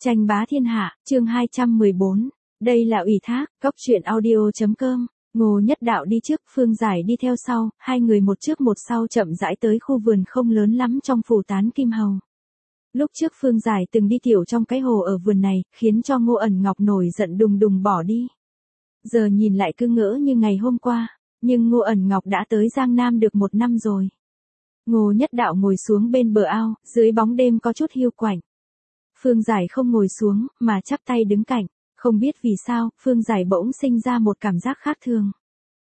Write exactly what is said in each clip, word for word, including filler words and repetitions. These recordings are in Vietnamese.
Tranh bá thiên hạ, chương hai trăm mười bốn. Đây là ủy thác, góc truyện audio.com. Ngô Nhất Đạo đi trước, Phương Giải đi theo sau, hai người một trước một sau chậm rãi tới khu vườn không lớn lắm trong phủ Tán Kim Hầu. Lúc trước Phương Giải từng đi tiểu trong cái hồ ở vườn này, khiến cho Ngô Ẩn Ngọc nổi giận đùng đùng bỏ đi. Giờ nhìn lại cứ ngỡ như ngày hôm qua, nhưng Ngô Ẩn Ngọc đã tới Giang Nam được một năm rồi. Ngô Nhất Đạo ngồi xuống bên bờ ao, dưới bóng đêm có chút hiu quạnh. Phương Giải không ngồi xuống, mà chắp tay đứng cạnh, không biết vì sao, Phương Giải bỗng sinh ra một cảm giác khác thường.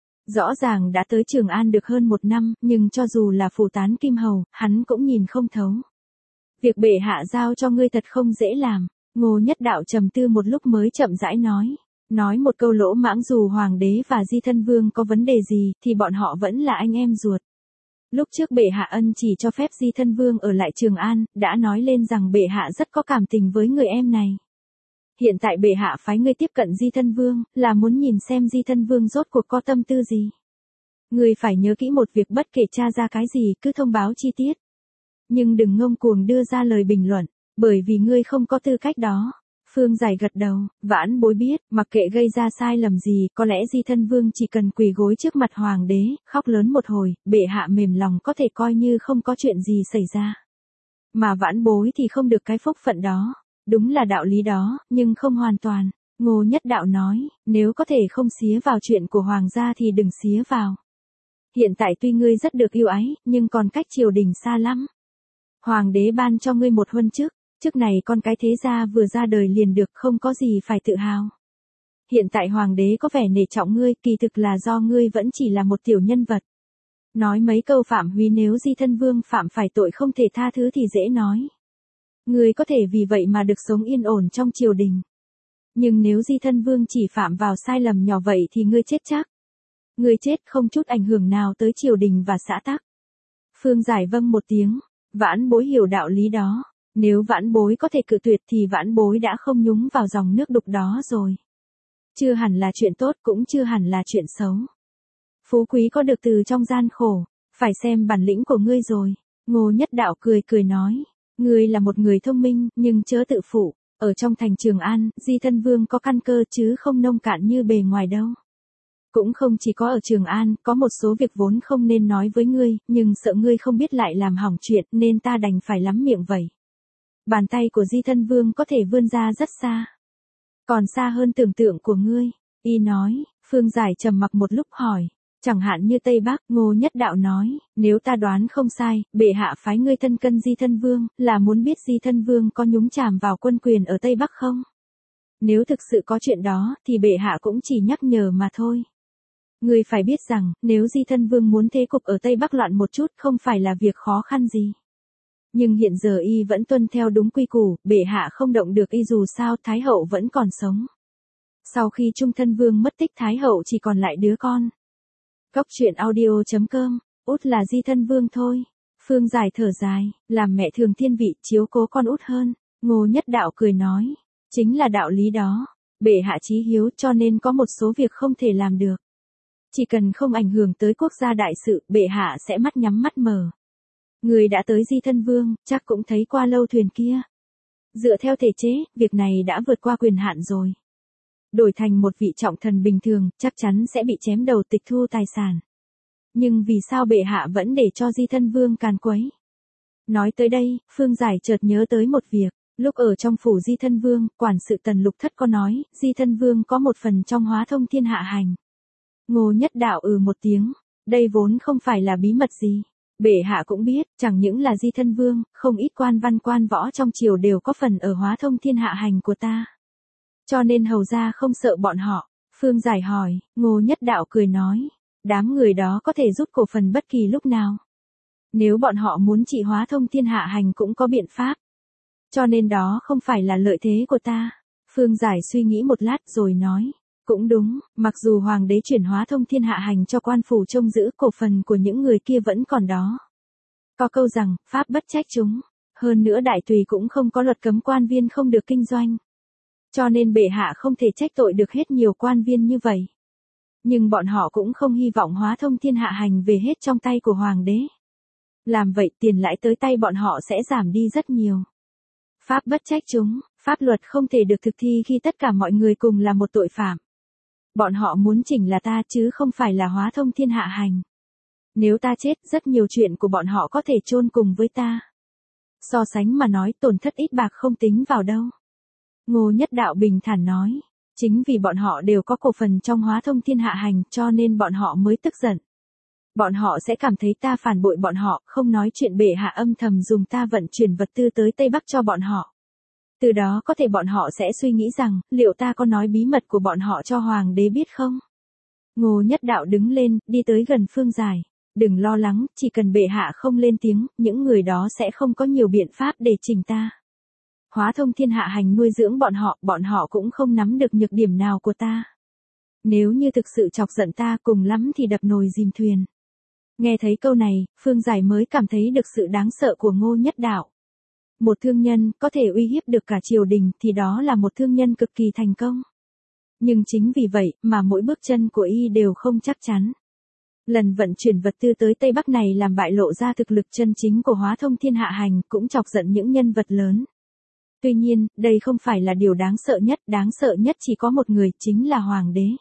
Rõ ràng đã tới Trường An được hơn một năm, nhưng cho dù là phủ Tán Kim Hầu, hắn cũng nhìn không thấu. Việc bệ hạ giao cho ngươi thật không dễ làm, Ngô Nhất Đạo trầm tư một lúc mới chậm rãi nói. Nói một câu lỗ mãng, dù Hoàng đế và Di Thân Vương có vấn đề gì, thì bọn họ vẫn là anh em ruột. Lúc trước bệ hạ ân chỉ cho phép Di Thân Vương ở lại Trường An, đã nói lên rằng bệ hạ rất có cảm tình với người em này. Hiện tại bệ hạ phái ngươi tiếp cận Di Thân Vương, là muốn nhìn xem Di Thân Vương rốt cuộc có tâm tư gì. Ngươi phải nhớ kỹ một việc, bất kể tra ra cái gì, cứ thông báo chi tiết. Nhưng đừng ngông cuồng đưa ra lời bình luận, bởi vì ngươi không có tư cách đó. Phương Giải gật đầu, Vãn Bối biết, mặc kệ gây ra sai lầm gì, có lẽ Di Thân Vương chỉ cần quỳ gối trước mặt Hoàng đế, khóc lớn một hồi, bệ hạ mềm lòng có thể coi như không có chuyện gì xảy ra. Mà Vãn Bối thì không được cái phúc phận đó. Đúng là đạo lý đó, nhưng không hoàn toàn. Ngô Nhất Đạo nói, nếu có thể không xía vào chuyện của Hoàng gia thì đừng xía vào. Hiện tại tuy ngươi rất được yêu ái, nhưng còn cách triều đình xa lắm. Hoàng đế ban cho ngươi một huân chức. Trước này con cái thế gia vừa ra đời liền được, không có gì phải tự hào. Hiện tại Hoàng đế có vẻ nể trọng ngươi, kỳ thực là do ngươi vẫn chỉ là một tiểu nhân vật. Nói mấy câu phạm húy, nếu Di Thân Vương phạm phải tội không thể tha thứ thì dễ nói. Ngươi có thể vì vậy mà được sống yên ổn trong triều đình. Nhưng nếu Di Thân Vương chỉ phạm vào sai lầm nhỏ vậy thì ngươi chết chắc. Ngươi chết không chút ảnh hưởng nào tới triều đình và xã tắc. Phương Giải vâng một tiếng, Vãn Bối hiểu đạo lý đó. Nếu Vãn Bối có thể cự tuyệt thì Vãn Bối đã không nhúng vào dòng nước đục đó rồi. Chưa hẳn là chuyện tốt, cũng chưa hẳn là chuyện xấu. Phú quý có được từ trong gian khổ, phải xem bản lĩnh của ngươi rồi. Ngô Nhất Đạo cười cười nói, ngươi là một người thông minh, nhưng chớ tự phụ. Ở trong thành Trường An, Di Thân Vương có căn cơ chứ không nông cạn như bề ngoài đâu. Cũng không chỉ có ở Trường An, có một số việc vốn không nên nói với ngươi, nhưng sợ ngươi không biết lại làm hỏng chuyện, nên ta đành phải lắm miệng vậy. Bàn tay của Di Thân Vương có thể vươn ra rất xa. Còn xa hơn tưởng tượng của ngươi. Y nói, Phương Giải trầm mặc một lúc hỏi. Chẳng hạn như Tây Bắc, Ngô Nhất Đạo nói, nếu ta đoán không sai, bệ hạ phái ngươi thân cân Di Thân Vương, là muốn biết Di Thân Vương có nhúng chàm vào quân quyền ở Tây Bắc không? Nếu thực sự có chuyện đó, thì bệ hạ cũng chỉ nhắc nhở mà thôi. Ngươi phải biết rằng, nếu Di Thân Vương muốn thế cục ở Tây Bắc loạn một chút không phải là việc khó khăn gì. Nhưng hiện giờ y vẫn tuân theo đúng quy củ, bệ hạ không động được y dù sao Thái hậu vẫn còn sống. Sau khi Trung Thân Vương mất tích, Thái hậu chỉ còn lại đứa con. Góc truyện audio.com, út là Di Thân Vương thôi. Phương Giải thở dài, làm mẹ thường thiên vị, chiếu cố con út hơn. Ngô Nhất Đạo cười nói, chính là đạo lý đó. Bệ hạ chí hiếu cho nên có một số việc không thể làm được. Chỉ cần không ảnh hưởng tới quốc gia đại sự, bệ hạ sẽ mắt nhắm mắt mở. Người đã tới Di Thân Vương, chắc cũng thấy qua lâu thuyền kia. Dựa theo thể chế, việc này đã vượt qua quyền hạn rồi. Đổi thành một vị trọng thần bình thường, chắc chắn sẽ bị chém đầu, tịch thu tài sản. Nhưng vì sao bệ hạ vẫn để cho Di Thân Vương càn quấy? Nói tới đây, Phương Giải chợt nhớ tới một việc. Lúc ở trong phủ Di Thân Vương, quản sự Tần Lục Thất có nói, Di Thân Vương có một phần trong Hóa Thông Thiên Hạ Hành. Ngô Nhất Đạo ừ một tiếng, đây vốn không phải là bí mật gì. Bệ hạ cũng biết, chẳng những là Di Thân Vương, không ít quan văn quan võ trong triều đều có phần ở Hóa Thông Thiên Hạ Hành của ta. Cho nên hầu ra không sợ bọn họ. Phương Giải hỏi, Ngô Nhất Đạo cười nói, đám người đó có thể rút cổ phần bất kỳ lúc nào. Nếu bọn họ muốn trị Hóa Thông Thiên Hạ Hành cũng có biện pháp. Cho nên đó không phải là lợi thế của ta. Phương Giải suy nghĩ một lát rồi nói, cũng đúng, mặc dù Hoàng đế chuyển Hóa Thông Thiên Hạ Hành cho quan phủ trông giữ, cổ phần của những người kia vẫn còn đó. Có câu rằng, pháp bất trách chúng. Hơn nữa đại tùy cũng không có luật cấm quan viên không được kinh doanh. Cho nên bệ hạ không thể trách tội được hết nhiều quan viên như vậy. Nhưng bọn họ cũng không hy vọng Hóa Thông Thiên Hạ Hành về hết trong tay của Hoàng đế. Làm vậy tiền lãi tới tay bọn họ sẽ giảm đi rất nhiều. Pháp bất trách chúng, Pháp luật không thể được thực thi khi tất cả mọi người cùng là một tội phạm. Bọn họ muốn chỉnh là ta chứ không phải là Hóa Thông Thiên Hạ Hành. Nếu ta chết, rất nhiều chuyện của bọn họ có thể chôn cùng với ta. So sánh mà nói, tổn thất ít bạc không tính vào đâu. Ngô Nhất Đạo bình thản nói, chính vì bọn họ đều có cổ phần trong Hóa Thông Thiên Hạ Hành cho nên bọn họ mới tức giận. Bọn họ sẽ cảm thấy ta phản bội bọn họ, không nói chuyện bệ hạ âm thầm dùng ta vận chuyển vật tư tới Tây Bắc cho bọn họ. Từ đó có thể bọn họ sẽ suy nghĩ rằng, liệu ta có nói bí mật của bọn họ cho Hoàng đế biết không? Ngô Nhất Đạo đứng lên, đi tới gần Phương Giải. Đừng lo lắng, chỉ cần bệ hạ không lên tiếng, những người đó sẽ không có nhiều biện pháp để chỉnh ta. Hóa Thông Thiên Hạ Hành nuôi dưỡng bọn họ, bọn họ cũng không nắm được nhược điểm nào của ta. Nếu như thực sự chọc giận ta, cùng lắm thì đập nồi dìm thuyền. Nghe thấy câu này, Phương Giải mới cảm thấy được sự đáng sợ của Ngô Nhất Đạo. Một thương nhân có thể uy hiếp được cả triều đình thì đó là một thương nhân cực kỳ thành công. Nhưng chính vì vậy mà mỗi bước chân của y đều không chắc chắn. Lần vận chuyển vật tư tới Tây Bắc này làm bại lộ ra thực lực chân chính của Hóa Thông Thiên Hạ Hành, cũng chọc giận những nhân vật lớn. Tuy nhiên, đây không phải là điều đáng sợ nhất, đáng sợ nhất chỉ có một người, chính là Hoàng đế.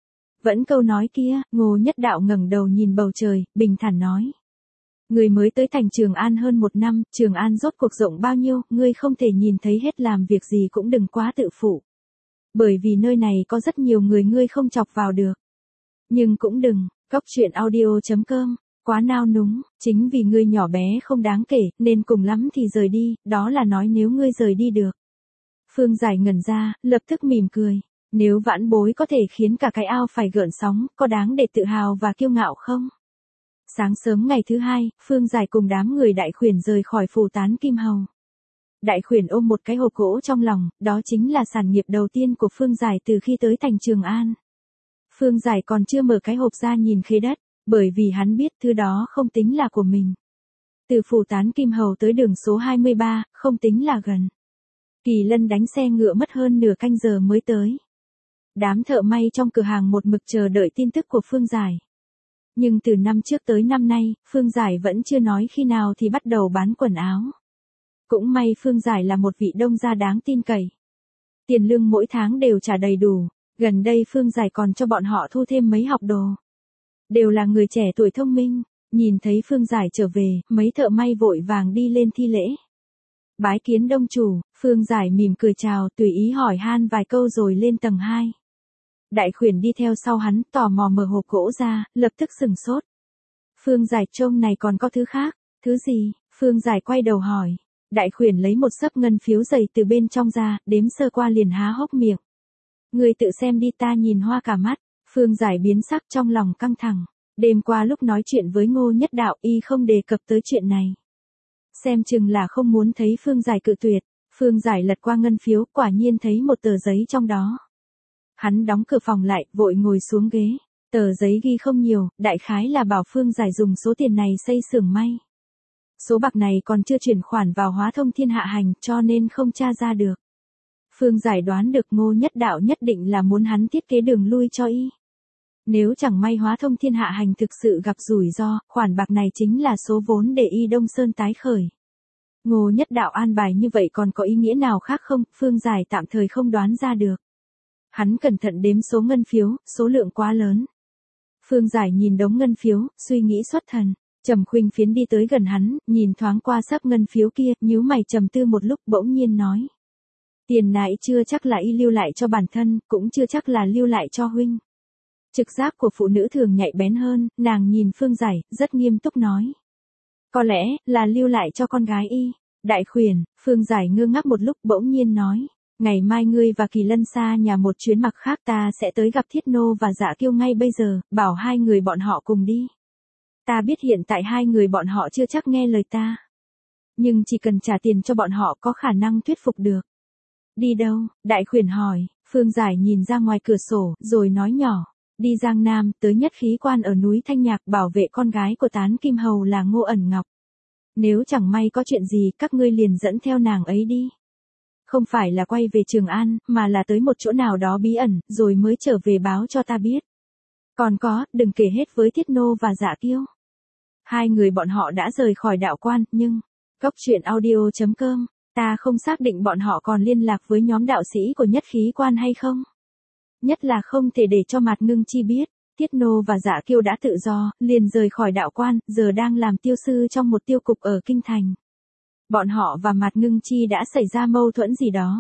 Vẫn câu nói kia, Ngô Nhất Đạo ngẩng đầu nhìn bầu trời, bình thản nói. Người mới tới thành Trường An hơn một năm, Trường An rốt cuộc rộng bao nhiêu, ngươi không thể nhìn thấy hết, làm việc gì cũng đừng quá tự phụ. Bởi vì nơi này có rất nhiều người ngươi không chọc vào được. Nhưng cũng đừng, cóc truyện audio chấm com, quá nao núng, chính vì ngươi nhỏ bé không đáng kể, nên cùng lắm thì rời đi, đó là nói nếu ngươi rời đi được. Phương Giải ngẩn ra, lập tức mỉm cười. Nếu vãn bối có thể khiến cả cái ao phải gợn sóng, có đáng để tự hào và kiêu ngạo không? Sáng sớm ngày thứ hai, Phương Giải cùng đám người Đại Khuyển rời khỏi phủ Tán Kim Hầu. Đại Khuyển ôm một cái hộp gỗ trong lòng, đó chính là sản nghiệp đầu tiên của Phương Giải từ khi tới thành Trường An. Phương Giải còn chưa mở cái hộp ra nhìn khế đất, bởi vì hắn biết thứ đó không tính là của mình. Từ phủ Tán Kim Hầu tới đường số hai mươi ba, không tính là gần. Kỳ Lân đánh xe ngựa mất hơn nửa canh giờ mới tới. Đám thợ may trong cửa hàng một mực chờ đợi tin tức của Phương Giải. Nhưng từ năm trước tới năm nay, Phương Giải vẫn chưa nói khi nào thì bắt đầu bán quần áo. Cũng may Phương Giải là một vị đông gia đáng tin cậy. Tiền lương mỗi tháng đều trả đầy đủ, gần đây Phương Giải còn cho bọn họ thu thêm mấy học đồ. Đều là người trẻ tuổi thông minh, nhìn thấy Phương Giải trở về, mấy thợ may vội vàng đi lên thi lễ. Bái kiến đông chủ, Phương Giải mỉm cười chào, tùy ý hỏi han vài câu rồi lên tầng hai. Đại Khuyển đi theo sau hắn, tò mò mở hộp gỗ ra, lập tức sừng sốt. Phương Giải trông này còn có thứ khác, thứ gì? Phương Giải quay đầu hỏi. Đại Khuyển lấy một xấp ngân phiếu dày từ bên trong ra, đếm sơ qua liền há hốc miệng. Người tự xem đi, ta nhìn hoa cả mắt. Phương Giải biến sắc trong lòng căng thẳng. Đêm qua lúc nói chuyện với Ngô Nhất Đạo y không đề cập tới chuyện này. Xem chừng là không muốn thấy Phương Giải cự tuyệt. Phương Giải lật qua ngân phiếu, quả nhiên thấy một tờ giấy trong đó. Hắn đóng cửa phòng lại, vội ngồi xuống ghế. Tờ giấy ghi không nhiều, đại khái là bảo Phương Giải dùng số tiền này xây xưởng may. Số bạc này còn chưa chuyển khoản vào Hóa Thông Thiên Hạ Hành, cho nên không tra ra được. Phương Giải đoán được Ngô Nhất Đạo nhất định là muốn hắn thiết kế đường lui cho y. Nếu chẳng may Hóa Thông Thiên Hạ Hành thực sự gặp rủi ro, khoản bạc này chính là số vốn để y Đông Sơn tái khởi. Ngô Nhất Đạo an bài như vậy còn có ý nghĩa nào khác không, Phương Giải tạm thời không đoán ra được. Hắn cẩn thận đếm số ngân phiếu, số lượng quá lớn. Phương Giải nhìn đống ngân phiếu, suy nghĩ xuất thần. Trầm Khuynh Phiến đi tới gần hắn, nhìn thoáng qua xấp ngân phiếu kia, nhíu mày trầm tư một lúc, bỗng nhiên nói. Tiền này chưa chắc là y lưu lại cho bản thân, cũng chưa chắc là lưu lại cho huynh. Trực giác của phụ nữ thường nhạy bén hơn, nàng nhìn Phương Giải, rất nghiêm túc nói. Có lẽ, là lưu lại cho con gái y. Đại Khuyển, Phương Giải ngơ ngác một lúc bỗng nhiên nói. Ngày mai ngươi và Kỳ Lân xa nhà một chuyến, mặc khác ta sẽ tới gặp Thiết Nô và Dạ Kiêu ngay bây giờ, bảo hai người bọn họ cùng đi. Ta biết hiện tại hai người bọn họ chưa chắc nghe lời ta. Nhưng chỉ cần trả tiền cho bọn họ có khả năng thuyết phục được. Đi đâu? Đại Khuyển hỏi. Phương Giải nhìn ra ngoài cửa sổ, rồi nói nhỏ. Đi Giang Nam, tới nhất khí quan ở núi Thanh Nhạc, bảo vệ con gái của Tán Kim Hầu là Ngô Ẩn Ngọc. Nếu chẳng may có chuyện gì, các ngươi liền dẫn theo nàng ấy đi. Không phải là quay về Trường An, mà là tới một chỗ nào đó bí ẩn, rồi mới trở về báo cho ta biết. Còn có, đừng kể hết với Thiết Nô và Dạ Kiêu. Hai người bọn họ đã rời khỏi đạo quan, nhưng... cóc truyện audio chấm com Ta không xác định bọn họ còn liên lạc với nhóm đạo sĩ của nhất khí quan hay không. Nhất là không thể để cho Mạt Ngưng Chi biết, Tiết Nô và Dạ Kiêu đã tự do, liền rời khỏi đạo quan, giờ đang làm tiêu sư trong một tiêu cục ở Kinh Thành. Bọn họ và Mạt Ngưng Chi đã xảy ra mâu thuẫn gì đó.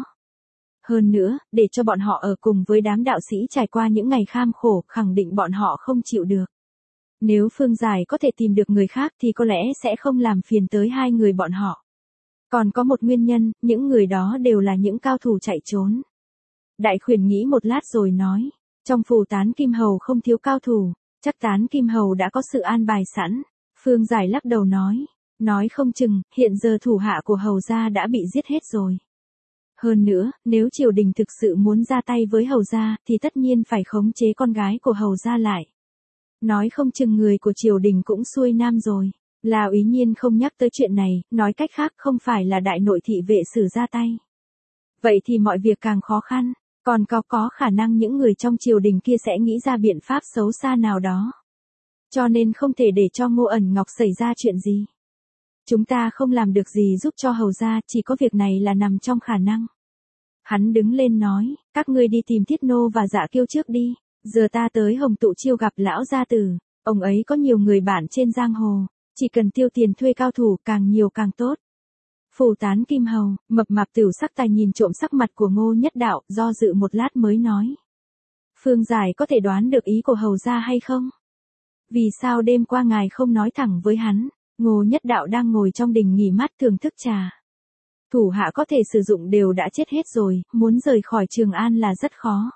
Hơn nữa, để cho bọn họ ở cùng với đám đạo sĩ trải qua những ngày kham khổ, khẳng định bọn họ không chịu được. Nếu Phương Giải có thể tìm được người khác thì có lẽ sẽ không làm phiền tới hai người bọn họ. Còn có một nguyên nhân, những người đó đều là những cao thủ chạy trốn. Đại Khuyển nghĩ một lát rồi nói, trong phủ Tán Kim Hầu không thiếu cao thủ, chắc Tán Kim Hầu đã có sự an bài sẵn. Phương Giải lắc đầu nói, nói không chừng, hiện giờ thủ hạ của Hầu gia đã bị giết hết rồi. Hơn nữa, nếu triều đình thực sự muốn ra tay với Hầu gia, thì tất nhiên phải khống chế con gái của Hầu gia lại. Nói không chừng người của triều đình cũng xuôi nam rồi. La Úy Nhiên không nhắc tới chuyện này, nói cách khác không phải là đại nội thị vệ sử ra tay. Vậy thì mọi việc càng khó khăn, còn có có khả năng những người trong triều đình kia sẽ nghĩ ra biện pháp xấu xa nào đó. Cho nên không thể để cho Ngô Ẩn Ngọc xảy ra chuyện gì. Chúng ta không làm được gì giúp cho Hầu gia, chỉ có việc này là nằm trong khả năng. Hắn đứng lên nói, các ngươi đi tìm Tiết Nô và Dạ Kiêu trước đi, giờ ta tới Hồng Tụ Chiêu gặp lão gia tử, ông ấy có nhiều người bạn trên giang hồ, chỉ cần tiêu tiền thuê cao thủ càng nhiều càng tốt. Phủ Tán Kim Hầu, mập mạp Tửu Sắc Tài nhìn trộm sắc mặt của Ngô Nhất Đạo, do dự một lát mới nói. Phương Giải có thể đoán được ý của Hầu gia hay không? Vì sao đêm qua ngài không nói thẳng với hắn? Ngô Nhất Đạo đang ngồi trong đình nghỉ mát thưởng thức trà. Thủ hạ có thể sử dụng đều đã chết hết rồi, muốn rời khỏi Trường An là rất khó.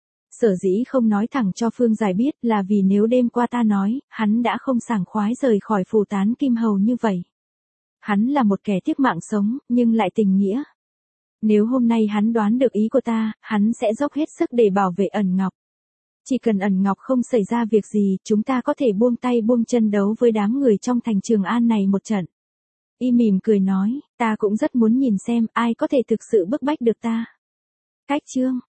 Sở dĩ không nói thẳng cho Phương Giải biết là vì nếu đêm qua ta nói, hắn đã không sảng khoái rời khỏi phủ Tán Kim Hầu như vậy. Hắn là một kẻ tiếc mạng sống, nhưng lại tình nghĩa. Nếu hôm nay hắn đoán được ý của ta, hắn sẽ dốc hết sức để bảo vệ Ẩn Ngọc. Chỉ cần Ẩn Ngọc không xảy ra việc gì, chúng ta có thể buông tay buông chân đấu với đám người trong thành Trường An này một trận. Y mỉm cười nói, ta cũng rất muốn nhìn xem ai có thể thực sự bức bách được ta. Cách chương